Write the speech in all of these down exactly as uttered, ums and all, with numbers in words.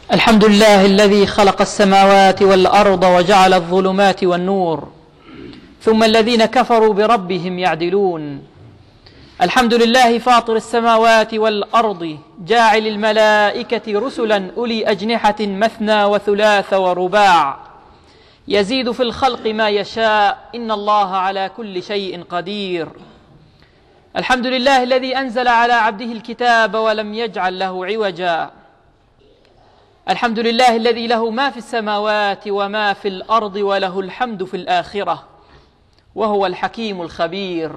الحمد لله الذي خلق السماوات والأرض وجعل الظلمات والنور، ثم الذين كفروا بربهم يعدلون. الحمد لله فاطر السماوات والأرض، جاعل الملائكة رسلا أولي أجنحة مثنى وثلاث ورباع، يزيد في الخلق ما يشاء، إن الله على كل شيء قدير. الحمد لله الذي أنزل على عبده الكتاب ولم يجعل له عوجا. الحمد لله الذي له ما في السماوات وما في الأرض وله الحمد في الآخرة، وهو الحكيم الخبير.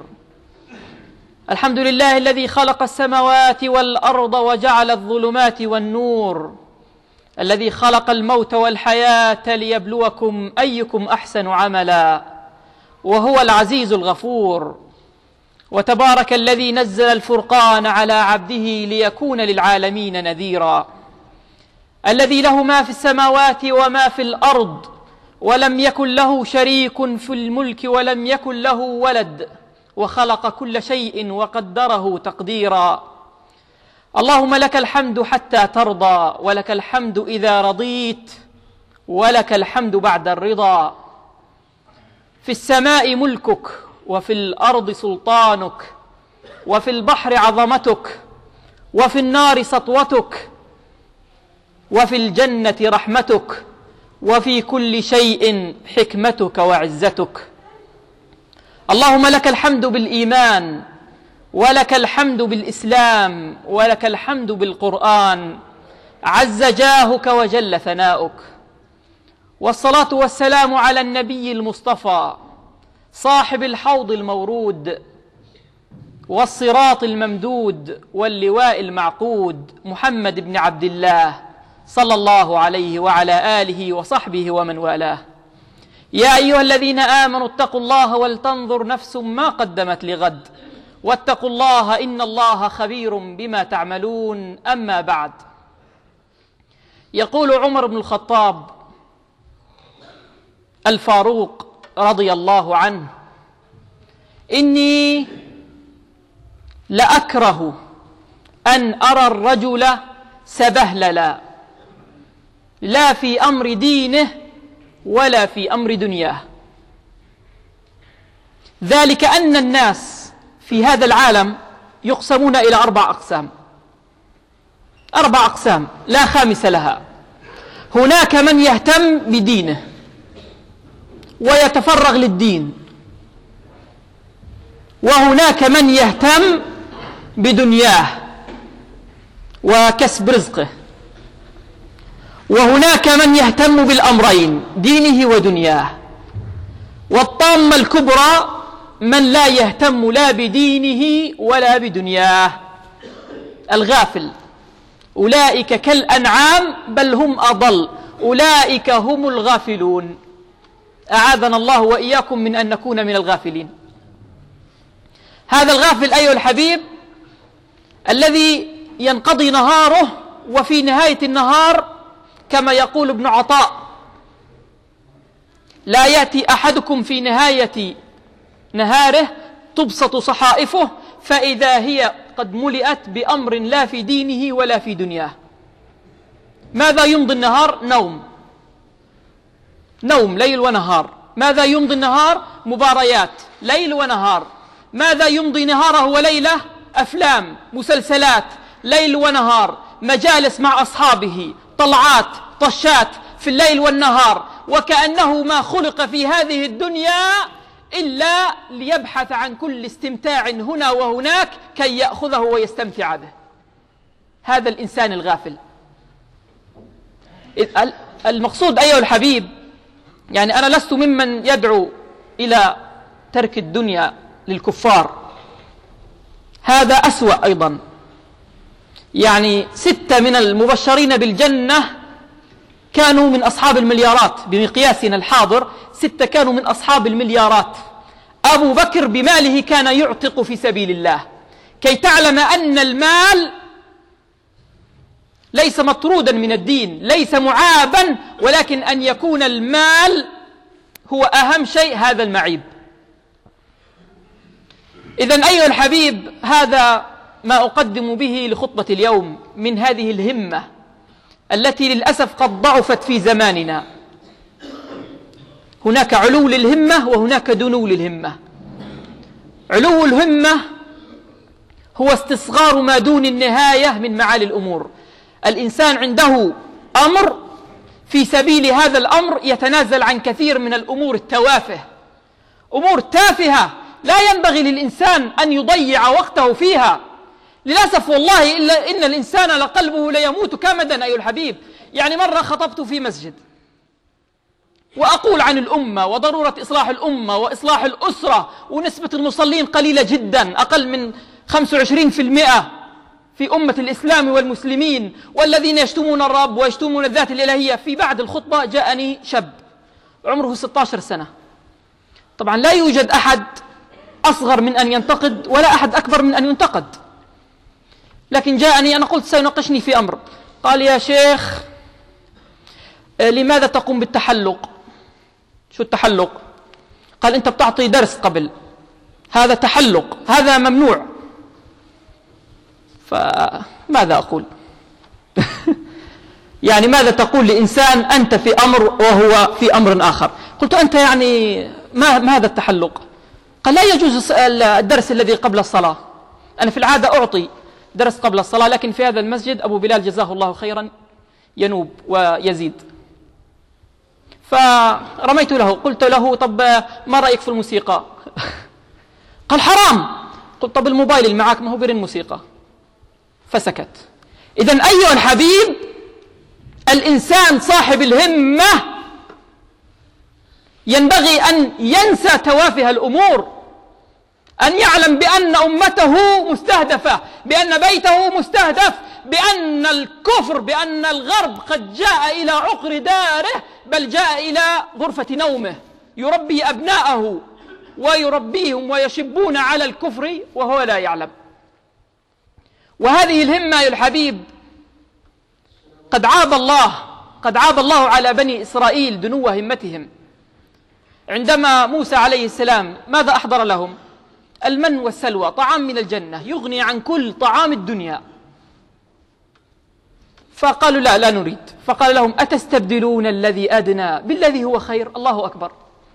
الحمد لله الذي خلق السماوات والأرض وجعل الظلمات والنور، الذي خلق الموت والحياة ليبلوكم أيكم أحسن عملا، وهو العزيز الغفور. وتبارك الذي نزل الفرقان على عبده ليكون للعالمين نذيرا، الذي له ما في السماوات وما في الأرض، ولم يكن له شريك في الملك ولم يكن له ولد، وخلق كل شيء وقدره تقديرا. اللهم لك الحمد حتى ترضى، ولك الحمد إذا رضيت، ولك الحمد بعد الرضا. في السماء ملكك، وفي الأرض سلطانك، وفي البحر عظمتك، وفي النار سطوتك، وفي الجنة رحمتك، وفي كل شيء حكمتك وعزتك. اللهم لك الحمد بالإيمان، ولك الحمد بالإسلام، ولك الحمد بالقرآن، عز جاهك وجل ثناؤك. والصلاة والسلام على النبي المصطفى، صاحب الحوض المورود والصراط الممدود واللواء المعقود، محمد بن عبد الله صلى الله عليه وعلى آله وصحبه ومن والاه. يا أيها الذين آمنوا اتقوا الله ولتنظر نفس ما قدمت لغد، واتقوا الله إن الله خبير بما تعملون. أما بعد، يقول عمر بن الخطاب الفاروق رضي الله عنه: إني لأكره أن أرى الرجل سبهللا، لا في أمر دينه ولا في أمر دنياه. ذلك أن الناس في هذا العالم يقسمون إلى أربع أقسام، أربع أقسام لا خامس لها. هناك من يهتم بدينه ويتفرغ للدين، وهناك من يهتم بدنياه وكسب رزقه، وهناك من يهتم بالأمرين، دينه ودنياه. والطامة الكبرى من لا يهتم لا بدينه ولا بدنياه، الغافل. أولئك كالأنعام بل هم أضل، أولئك هم الغافلون. أعاذنا الله وإياكم من أن نكون من الغافلين. هذا الغافل أيها الحبيب الذي ينقضي نهاره، وفي نهاية النهار كما يقول ابن عطاء: لا يأتي أحدكم في نهاية نهاره تبسط صحائفه فإذا هي قد ملئت بأمر لا في دينه ولا في دنياه. ماذا يمضي النهار؟ نوم، نوم ليل ونهار. ماذا يمضي النهار؟ مباريات ليل ونهار. ماذا يمضي نهاره وليله؟ أفلام، مسلسلات ليل ونهار، مجالس مع أصحابه، طلعات، طشات في الليل والنهار، وكأنه ما خلق في هذه الدنيا إلا ليبحث عن كل استمتاع هنا وهناك كي يأخذه ويستمتع به. هذا الإنسان الغافل. المقصود أيها الحبيب، يعني أنا لست ممن يدعو إلى ترك الدنيا للكفار، هذا أسوأ أيضا. يعني ستة من المبشرين بالجنة كانوا من أصحاب المليارات، بمقياسنا الحاضر ستة كانوا من أصحاب المليارات. أبو بكر بماله كان يعتق في سبيل الله، كي تعلم أن المال ليس مطرودا من الدين، ليس معابا، ولكن أن يكون المال هو أهم شيء، هذا المعيب. إذن أيها الحبيب، هذا ما أقدم به لخطبة اليوم من هذه الهمة التي للأسف قد ضعفت في زماننا. هناك علو للهمة وهناك دنو للهمة. علو الهمة هو استصغار ما دون النهاية من معالي الأمور. الإنسان عنده أمر، في سبيل هذا الأمر يتنازل عن كثير من الأمور التوافه، أمور تافهة لا ينبغي للإنسان أن يضيع وقته فيها. للأسف والله إلا إن الإنسان لقلبه ليموت كمدا أيها الحبيب. يعني مرة خطبت في مسجد وأقول عن الأمة وضرورة إصلاح الأمة وإصلاح الأسرة، ونسبة المصلين قليلة جدا، أقل من خمسة وعشرين بالمئة في أمة الإسلام والمسلمين، والذين يشتمون الرب ويشتمون الذات الإلهية. في بعد الخطبة جاءني شاب عمره ستة عشر سنة. طبعا لا يوجد أحد أصغر من أن ينتقد ولا أحد أكبر من أن ينتقد، لكن جاءني، أنا قلت سيناقشني في أمر. قال: يا شيخ، لماذا تقوم بالتحلق؟ شو التحلق؟ قال: أنت بتعطي درس قبل، هذا تحلق، هذا ممنوع. فماذا أقول؟ يعني ماذا تقول لإنسان أنت في أمر وهو في أمر آخر؟ قلت: أنت يعني ما, ما هذا التحلق؟ قال: لا يجوز الدرس الذي قبل الصلاة. أنا في العادة أعطي درس قبل الصلاة، لكن في هذا المسجد أبو بلال جزاه الله خيرا ينوب ويزيد. فرميت له، قلت له: طب ما رأيك في الموسيقى؟ قال: حرام. قلت: طب الموبايل اللي معك ما هو برن موسيقى. فسكت. إذن أيها الحبيب، الإنسان صاحب الهمة ينبغي أن ينسى توافه الأمور، أن يعلم بأن أمته مستهدفة، بأن بيته مستهدف، بأن الكفر، بأن الغرب قد جاء إلى عقر داره، بل جاء إلى غرفة نومه، يربي أبناءه ويربيهم ويشبون على الكفر وهو لا يعلم. وهذه الهمة يا الحبيب قد عاب الله قد عاب الله على بني إسرائيل دنو همتهم. عندما موسى عليه السلام ماذا أحضر لهم؟ المن والسلوى، طعام من الجنة يغني عن كل طعام الدنيا. فقالوا: لا لا نريد. فقال لهم: أتستبدلون الذي أدنى بالذي هو خير؟ الله أكبر.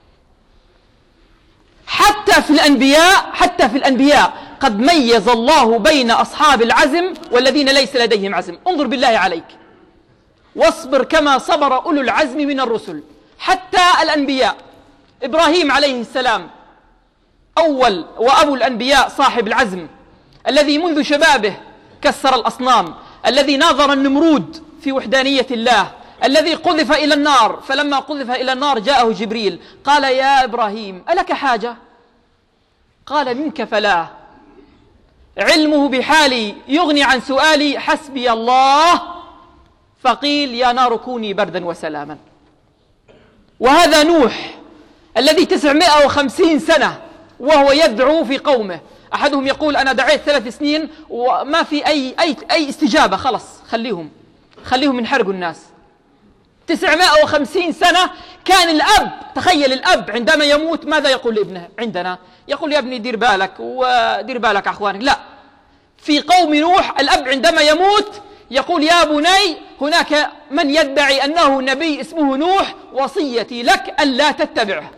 حتى في الأنبياء حتى في الأنبياء قد ميز الله بين أصحاب العزم والذين ليس لديهم عزم. انظر بالله عليك، واصبر كما صبر أولو العزم من الرسل. حتى الأنبياء، إبراهيم عليه السلام أول وأبو الأنبياء، صاحب العزم، الذي منذ شبابه كسر الأصنام، الذي ناظر النمرود في وحدانية الله، الذي قذف إلى النار، فلما قذف إلى النار جاءه جبريل قال: يا إبراهيم ألك حاجة؟ قال: منك فلا. علمه بحالي يغني عن سؤالي، حسبي الله. فقيل: يا نار كوني بردا وسلاما. وهذا نوح الذي تسعمائة وخمسين سنة وهو يدعو في قومه. أحدهم يقول: أنا دعيت ثلاث سنين وما في أي, أي, أي استجابة، خلص خليهم خليهم من حرق الناس. تسعمائة وخمسين سنة كان الأب، تخيل الأب عندما يموت ماذا يقول لابنه؟ عندنا يقول: يا ابني دير بالك ودير بالك أخوانك. لا، في قوم نوح الأب عندما يموت يقول: يا بني، هناك من يدعي أنه نبي اسمه نوح، وصيتي لك ألا تتبعه.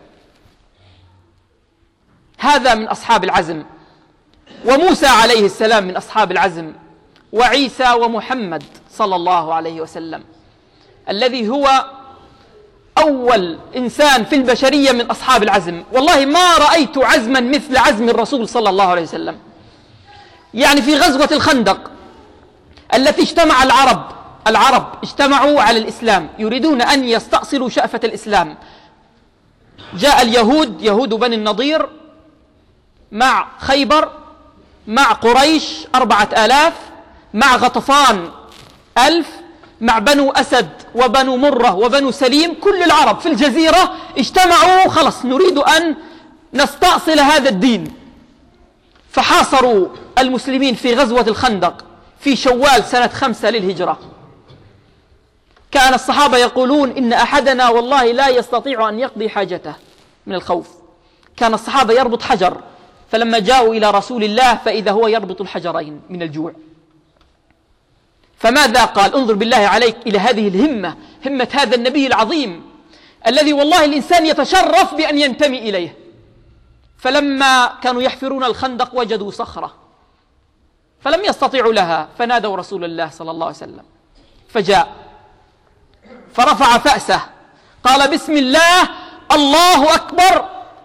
هذا من أصحاب العزم. وموسى عليه السلام من أصحاب العزم، وعيسى ومحمد صلى الله عليه وسلم الذي هو أول إنسان في البشرية من أصحاب العزم. والله ما رأيت عزما مثل عزم الرسول صلى الله عليه وسلم. يعني في غزوة الخندق التي اجتمع العرب العرب اجتمعوا على الإسلام، يريدون أن يستأصلوا شأفة الإسلام. جاء اليهود، يهود بني النضير، مع خيبر، مع قريش أربعة آلاف، مع غطفان ألف، مع بنو أسد وبنو مرة وبنو سليم. كل العرب في الجزيرة اجتمعوا، خلص نريد أن نستأصل هذا الدين. فحاصروا المسلمين في غزوة الخندق في شوال سنة خمسة للهجرة. كان الصحابة يقولون: إن أحدنا والله لا يستطيع أن يقضي حاجته من الخوف. كان الصحابة يربط حجر، فلما جاءوا إلى رسول الله فإذا هو يربط الحجرين من الجوع. فماذا قال؟ انظر بالله عليك إلى هذه الهمة، همة هذا النبي العظيم الذي والله الإنسان يتشرف بأن ينتمي إليه. فلما كانوا يحفرون الخندق وجدوا صخرة فلم يستطيعوا لها، فنادوا رسول الله صلى الله عليه وسلم، فجاء فرفع فأسه قال بسم الله الله أكبر،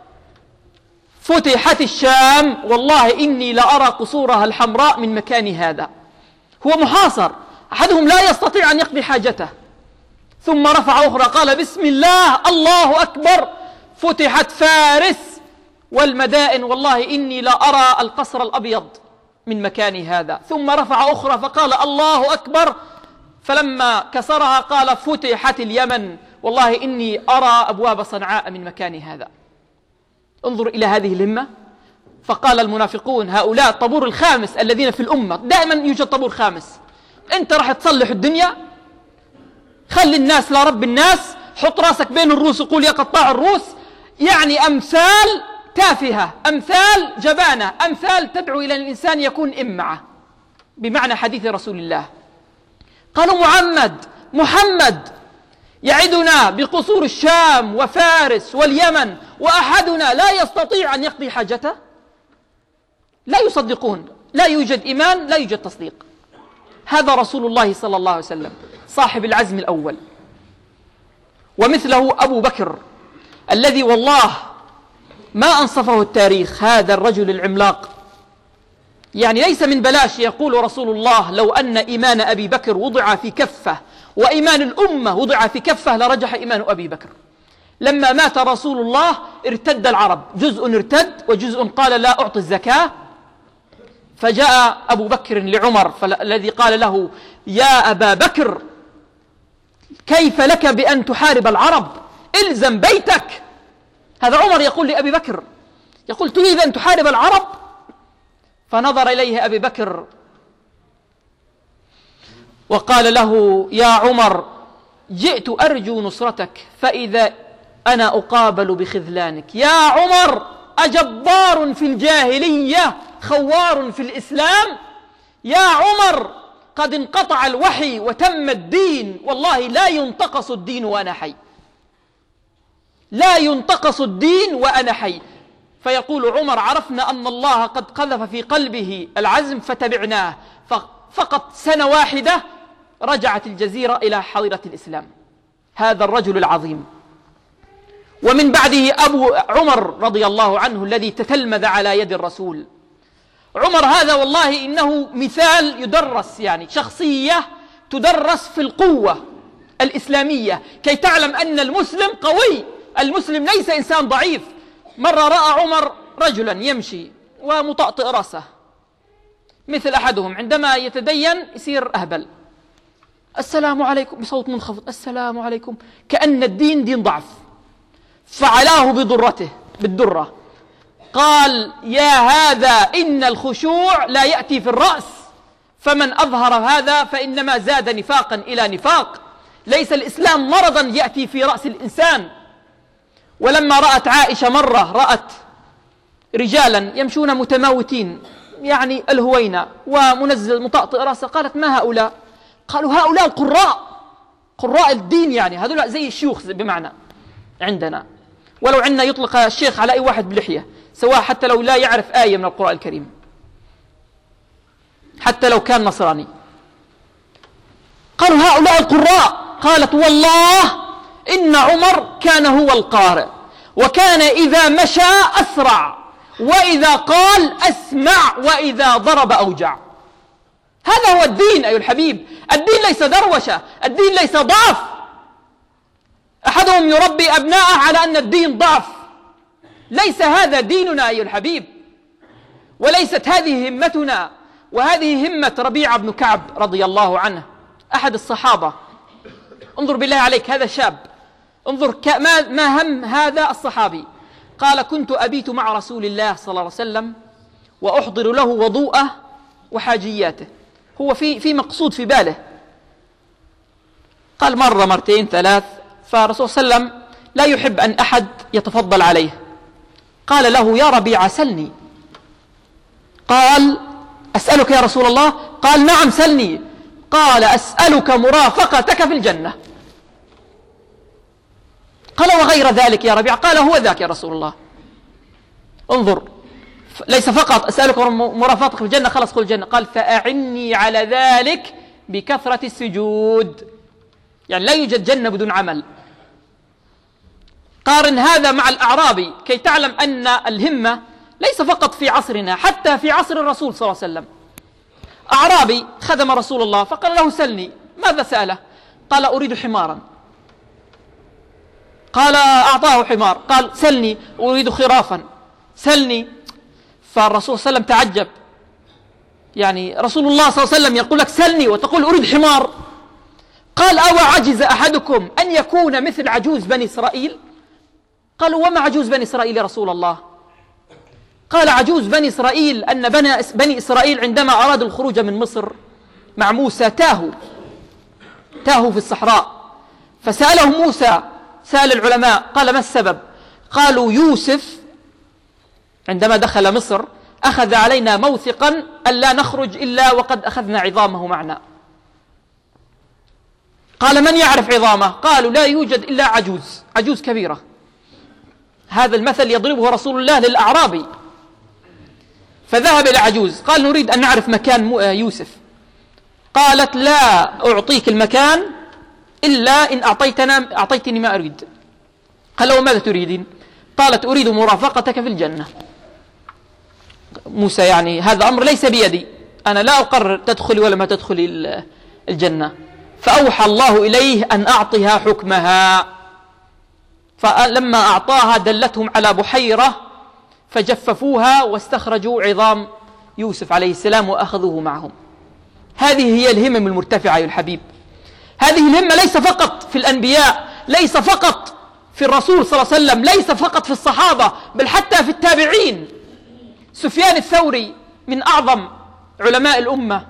فتحت الشام، والله إني لأرى قصورها الحمراء من مكان هذا. هو محاصر، أحدهم لا يستطيع أن يقضي حاجته. ثم رفع أخرى قال بسم الله الله أكبر، فتحت فارس والمدائن، والله إني لأرى القصر الأبيض من مكان هذا. ثم رفع أخرى فقال الله أكبر، فلما كسرها قال فتحت اليمن، والله إني أرى أبواب صنعاء من مكان هذا. انظر إلى هذه الهمة. فقال المنافقون هؤلاء الطابور الخامس الذين في الأمة، دائما يوجد طابور خامس، أنت راح تصلح الدنيا؟ خلي الناس لرب الناس، حط راسك بين الروس وقول يا قطاع الروس. يعني أمثال تافهة، أمثال جبانة، أمثال تدعو إلى الإنسان يكون إمعة بمعنى حديث رسول الله. قالوا محمد محمد يعدنا بقصور الشام وفارس واليمن وأحدنا لا يستطيع أن يقضي حاجته. لا يصدقون، لا يوجد إيمان، لا يوجد تصديق. هذا رسول الله صلى الله عليه وسلم صاحب العزم الأول. ومثله أبو بكر الذي والله ما أنصفه التاريخ، هذا الرجل العملاق. يعني ليس من بلاش يقول رسول الله لو أن إيمان أبي بكر وضع في كفة وإيمان الأمة وضع في كفة لرجح إيمان أبي بكر. لما مات رسول الله ارتد العرب، جزء ارتد وجزء قال لا أعطي الزكاة. فجاء أبو بكر لعمر الذي قال له يا أبا بكر كيف لك بأن تحارب العرب؟ إلزم بيتك. هذا عمر يقول لأبي بكر، يقول تريد أن تحارب العرب؟ فنظر إليه أبي بكر وقال له يا عمر جئت أرجو نصرتك فإذا أنا أقابل بخذلانك. يا عمر أجبار في الجاهلية خوار في الإسلام؟ يا عمر قد انقطع الوحي وتم الدين، والله لا ينتقص الدين وأنا حي، لا ينتقص الدين وأنا حي. فيقول عمر عرفنا أن الله قد قذف في قلبه العزم فتبعناه، فقط سنة واحدة رجعت الجزيرة إلى حظيرة الإسلام. هذا الرجل العظيم. ومن بعده أبو عمر رضي الله عنه الذي تتلمذ على يد الرسول. عمر هذا والله إنه مثال يدرس، يعني شخصية تدرس في القوة الإسلامية كي تعلم أن المسلم قوي، المسلم ليس إنسان ضعيف. مرة رأى عمر رجلا يمشي ومطأطئ رأسه مثل أحدهم، عندما يتدين يصير أهبل، السلام عليكم بصوت منخفض، السلام عليكم، كأن الدين دين ضعف. فعلاه بدرته بالدرة، قال يا هذا إن الخشوع لا يأتي في الرأس، فمن أظهر هذا فإنما زاد نفاقا إلى نفاق، ليس الإسلام مرضا يأتي في رأس الإنسان. ولما رأت عائشة مرة رأت رجالا يمشون متماوتين، يعني الهوينة ومنزل مطأطئ رأسه، قالت ما هؤلاء؟ قالوا هؤلاء القراء، قراء الدين، يعني هذول زي الشيوخ بمعنى عندنا. ولو عندنا يطلق الشيخ على أي واحد بلحية، سواء حتى لو لا يعرف آية من القرآن الكريم، حتى لو كان نصراني. قالوا هؤلاء القراء. قالت والله إن عمر كان هو القارئ، وكان إذا مشى أسرع، وإذا قال أسمع، وإذا ضرب أوجع. هذا هو الدين أيها الحبيب. الدين ليس دروشة، الدين ليس ضعف. أحدهم يربي أبناءه على أن الدين ضعف، ليس هذا ديننا أيها الحبيب، وليست هذه همتنا. وهذه همة ربيعة بن كعب رضي الله عنه أحد الصحابة. انظر بالله عليك، هذا شاب، انظر ما هم هذا الصحابي. قال كنت أبيت مع رسول الله صلى الله عليه وسلم وأحضر له وضوءه وحاجياته. هو في في مقصود في باله. قال مرة مرتين ثلاث، فالرسول صلى الله عليه وسلم لا يحب أن أحد يتفضل عليه. قال له يا ربيعة سلني. قال أسألك يا رسول الله؟ قال نعم سلني. قال أسألك مرافقتك في الجنة. قال وغير ذلك يا ربيع؟ قال هو ذاك يا رسول الله. انظر، ليس فقط أسألك مرافقتك في الجنة خلص قل الجنة، قال فأعني على ذلك بكثرة السجود. يعني لا يوجد جنة بدون عمل. قارن هذا مع الأعرابي كي تعلم أن الهمة ليس فقط في عصرنا، حتى في عصر الرسول صلى الله عليه وسلم. أعرابي خدم رسول الله فقال له سلني. ماذا سأله؟ قال أريد حمارا. قال أعطاه حمار. قال سلني أريد خرافا. سلني. فالرسول صلى الله عليه وسلم تعجب، يعني رسول الله صلى الله عليه وسلم يقول لك سلني وتقول أريد حمار؟ قال أو عجز أحدكم أن يكون مثل عجوز بني إسرائيل؟ قالوا وما عجوز بني إسرائيل يا رسول الله؟ قال عجوز بني إسرائيل أن بني إسرائيل عندما أرادوا الخروج من مصر مع موسى تاهوا تاهوا في الصحراء، فسألهم موسى، سأل العلماء، قال ما السبب؟ قالوا يوسف عندما دخل مصر أخذ علينا موثقا ألا نخرج إلا وقد أخذنا عظامه معنا. قال من يعرف عظامه؟ قالوا لا يوجد إلا عجوز، عجوز كبيرة. هذا المثل يضربه رسول الله للأعرابي. فذهب إلى عجوز قال نريد أن نعرف مكان يوسف. قالت لا أعطيك المكان إلا إن أعطيتنا أعطيتني ما أريد. قال له ماذا تريدين؟ قالت أريد مرافقتك في الجنة. موسى يعني هذا أمر ليس بيدي، أنا لا أقرر تدخلي ولا ما تدخلي الجنة. فأوحى الله إليه أن أعطها حكمها، فلما أعطاها دلتهم على بحيرة فجففوها واستخرجوا عظام يوسف عليه السلام وأخذوه معهم. هذه هي الهمم المرتفعة يا الحبيب. هذه الهمة ليس فقط في الأنبياء، ليس فقط في الرسول صلى الله عليه وسلم، ليس فقط في الصحابة، بل حتى في التابعين. سفيان الثوري من أعظم علماء الأمة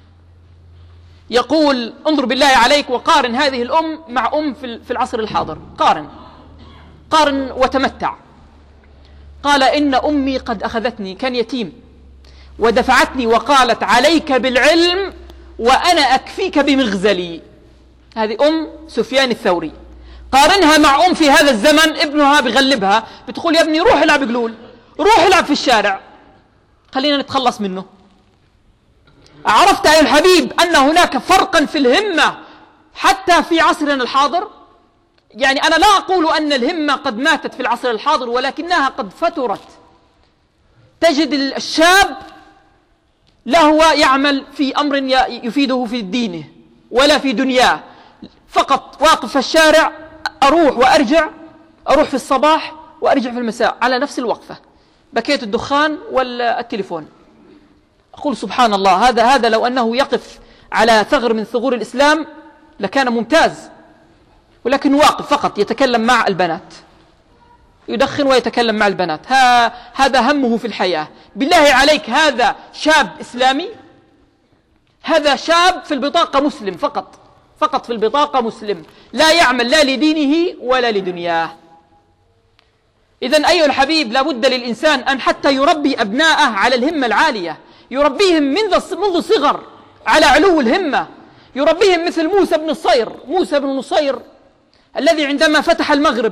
يقول انظر بالله عليك وقارن هذه الأم مع أم في العصر الحاضر، قارن قارن وتمتع. قال إن أمي قد أخذتني، كان يتيم، ودفعتني وقالت عليك بالعلم وأنا أكفيك بمغزلي. هذه أم سفيان الثوري. قارنها مع أم في هذا الزمن ابنها بغلبها، بتقول يا ابني روح العب قلول، روح العب في الشارع، خلينا نتخلص منه. عرفت أيها الحبيب أن هناك فرقا في الهمة حتى في عصرنا الحاضر؟ يعني أنا لا أقول أن الهمة قد ماتت في العصر الحاضر، ولكنها قد فترت. تجد الشاب لا هو يعمل في أمر يفيده في دينه ولا في دنياه، فقط واقف في الشارع، أروح وأرجع، أروح في الصباح وأرجع في المساء على نفس الوقفة، بكيت الدخان والتليفون. أقول سبحان الله، هذا هذا لو أنه يقف على ثغر من ثغور الإسلام لكان ممتاز، ولكن واقف فقط يتكلم مع البنات، يدخن ويتكلم مع البنات. ها هذا همه في الحياة. بالله عليك هذا شاب إسلامي؟ هذا شاب في البطاقة مسلم فقط، فقط في البطاقة مسلم، لا يعمل لا لدينه ولا لدنياه. إذن أيها الحبيب لابد للإنسان أن حتى يربي أبناءه على الهمة العالية، يربيهم منذ منذ صغر على علو الهمة، يربيهم مثل موسى بن الصير. موسى بن الصير الذي عندما فتح المغرب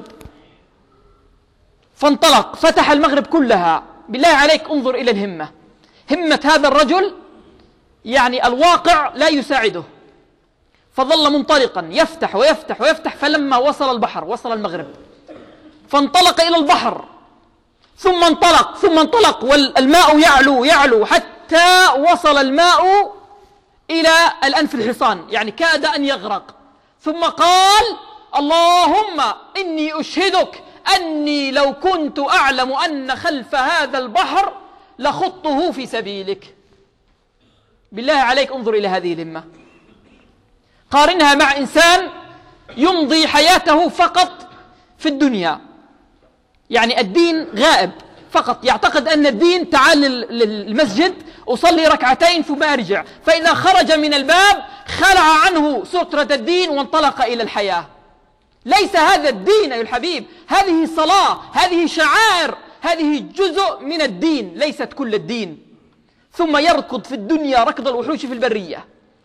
فانطلق فتح المغرب كلها. بالله عليك انظر إلى الهمة، همة هذا الرجل، يعني الواقع لا يساعده، فظل منطلقا يفتح ويفتح ويفتح، فلما وصل البحر، وصل المغرب، فانطلق إلى البحر، ثم انطلق ثم انطلق والماء يعلو يعلو حتى وصل الماء إلى الأنف الحصان، يعني كاد أن يغرق. ثم قال اللهم إني أشهدك أني لو كنت أعلم أن خلف هذا البحر لخطه في سبيلك. بالله عليك انظر إلى هذه الهمة، قارنها مع إنسان يمضي حياته فقط في الدنيا، يعني الدين غائب فقط، يعتقد أن الدين تعال للمسجد أصلي ركعتين ثم أرجع، فإذا خرج من الباب خلع عنه سترة الدين وانطلق إلى الحياة. ليس هذا الدين أيها الحبيب، هذه صلاة، هذه شعائر، هذه جزء من الدين، ليست كل الدين. ثم يركض في الدنيا ركض الوحوش في البرية،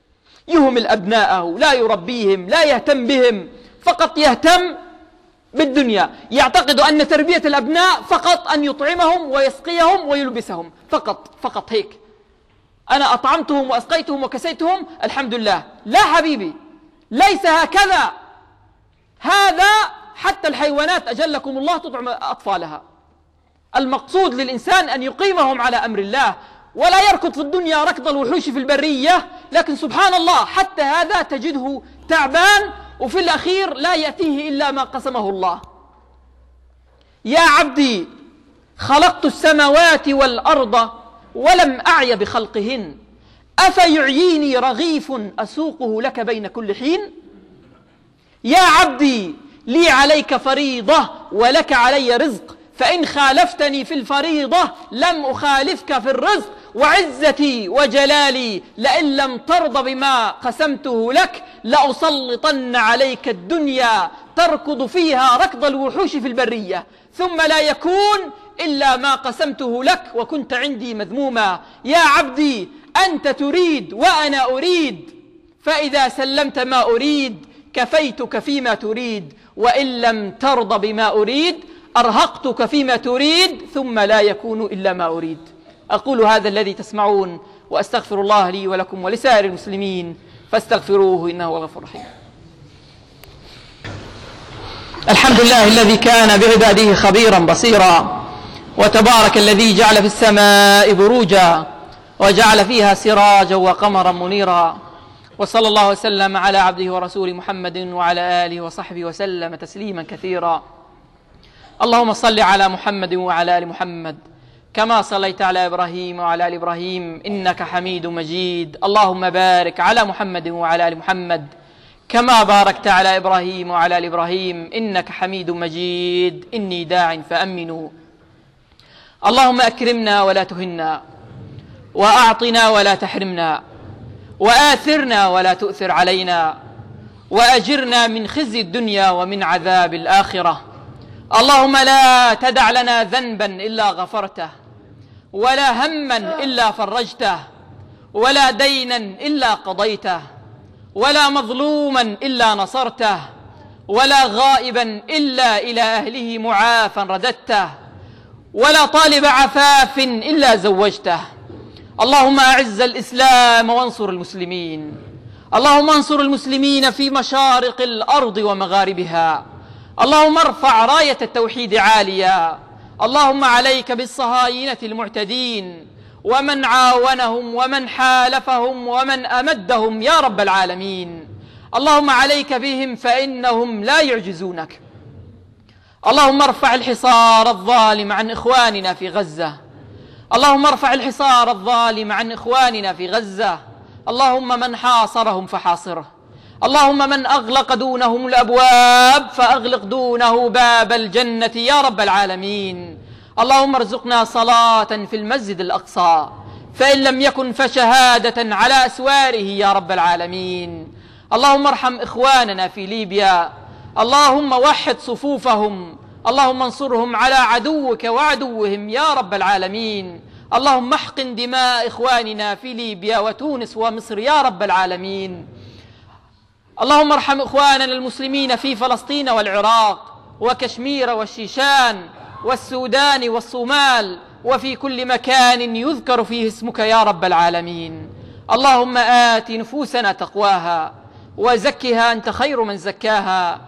يهمل أبناءه، لا يربيهم، لا يهتم بهم، فقط يهتم بالدنيا. يعتقد أن تربية الأبناء فقط أن يطعمهم ويسقيهم ويلبسهم، فقط فقط هيك. أنا أطعمتهم وأسقيتهم وكسيتهم الحمد لله. لا حبيبي، ليس هكذا. هذا حتى الحيوانات أجلكم الله تطعم أطفالها. المقصود للإنسان أن يقيمهم على أمر الله، ولا يركض في الدنيا ركض الوحوش في البرية. لكن سبحان الله حتى هذا تجده تعبان، وفي الأخير لا يأتيه إلا ما قسمه الله. يا عبدي خلقت السماوات والأرض ولم أعي بخلقهن، أفيعيني رغيف أسوقه لك بين كل حين. يا عبدي لي عليك فريضة ولك علي رزق، فإن خالفتني في الفريضة لم أخالفك في الرزق، وعزتي وجلالي لئن لم ترض بما قسمته لك لأسلطن عليك الدنيا تركض فيها ركض الوحوش في البرية، ثم لا يكون إلا ما قسمته لك وكنت عندي مذموما. يا عبدي أنت تريد وأنا أريد، فإذا سلمت ما أريد كفيتك فيما تريد، وإن لم ترض بما أريد أرهقتك فيما تريد، ثم لا يكون إلا ما أريد. أقول هذا الذي تسمعون، وأستغفر الله لي ولكم ولسائر المسلمين، فاستغفروه إنه هو الغفور الرحيم. الحمد لله الذي كان بعباده خبيرا بصيرا، وتبارك الذي جعل في السماء بروجا وجعل فيها سراجا وقمرا منيرا، وصلى الله وسلم على عبده ورسوله محمد وعلى آله وصحبه وسلم تسليما كثيرا. اللهم صل على محمد وعلى آل محمد كما صليت على إبراهيم وعلى آل إبراهيم إنك حميد مجيد. اللهم بارك على محمد وعلى آل محمد كما باركت على إبراهيم وعلى آل إبراهيم إنك حميد مجيد. إني داع فأمنوا. اللهم أكرمنا ولا تهنا، وأعطنا ولا تحرمنا، وآثرنا ولا تؤثر علينا، وأجرنا من خزي الدنيا ومن عذاب الآخرة. اللهم لا تدع لنا ذنبا إلا غفرته، ولا هما إلا فرجته، ولا دينا إلا قضيته، ولا مظلوما إلا نصرته، ولا غائبا إلا إلى أهله معافا رددته، ولا طالب عفاف إلا زوجته. اللهم أعز الإسلام وانصر المسلمين. اللهم انصر المسلمين في مشارق الأرض ومغاربها. اللهم ارفع راية التوحيد عاليا. اللهم عليك بالصهاينة المعتدين ومن عاونهم ومن حالفهم ومن أمدهم يا رب العالمين. اللهم عليك بهم فإنهم لا يعجزونك. اللهم ارفع الحصار الظالم عن إخواننا في غزة. اللهم ارفع الحصار الظالم عن إخواننا في غزة. اللهم من حاصرهم فحاصره. اللهم من أغلق دونهم الأبواب فأغلق دونه باب الجنة يا رب العالمين. اللهم ارزقنا صلاة في المسجد الأقصى، فإن لم يكن فشهادة على أسواره يا رب العالمين. اللهم ارحم إخواننا في ليبيا. اللهم وحد صفوفهم. اللهم انصرهم على عدوك وعدوهم يا رب العالمين. اللهم احقن دماء إخواننا في ليبيا وتونس ومصر يا رب العالمين. اللهم ارحم إخواننا المسلمين في فلسطين والعراق وكشمير والشيشان والسودان والصومال وفي كل مكان يذكر فيه اسمك يا رب العالمين. اللهم آت نفوسنا تقواها وزكها أنت خير من زكاها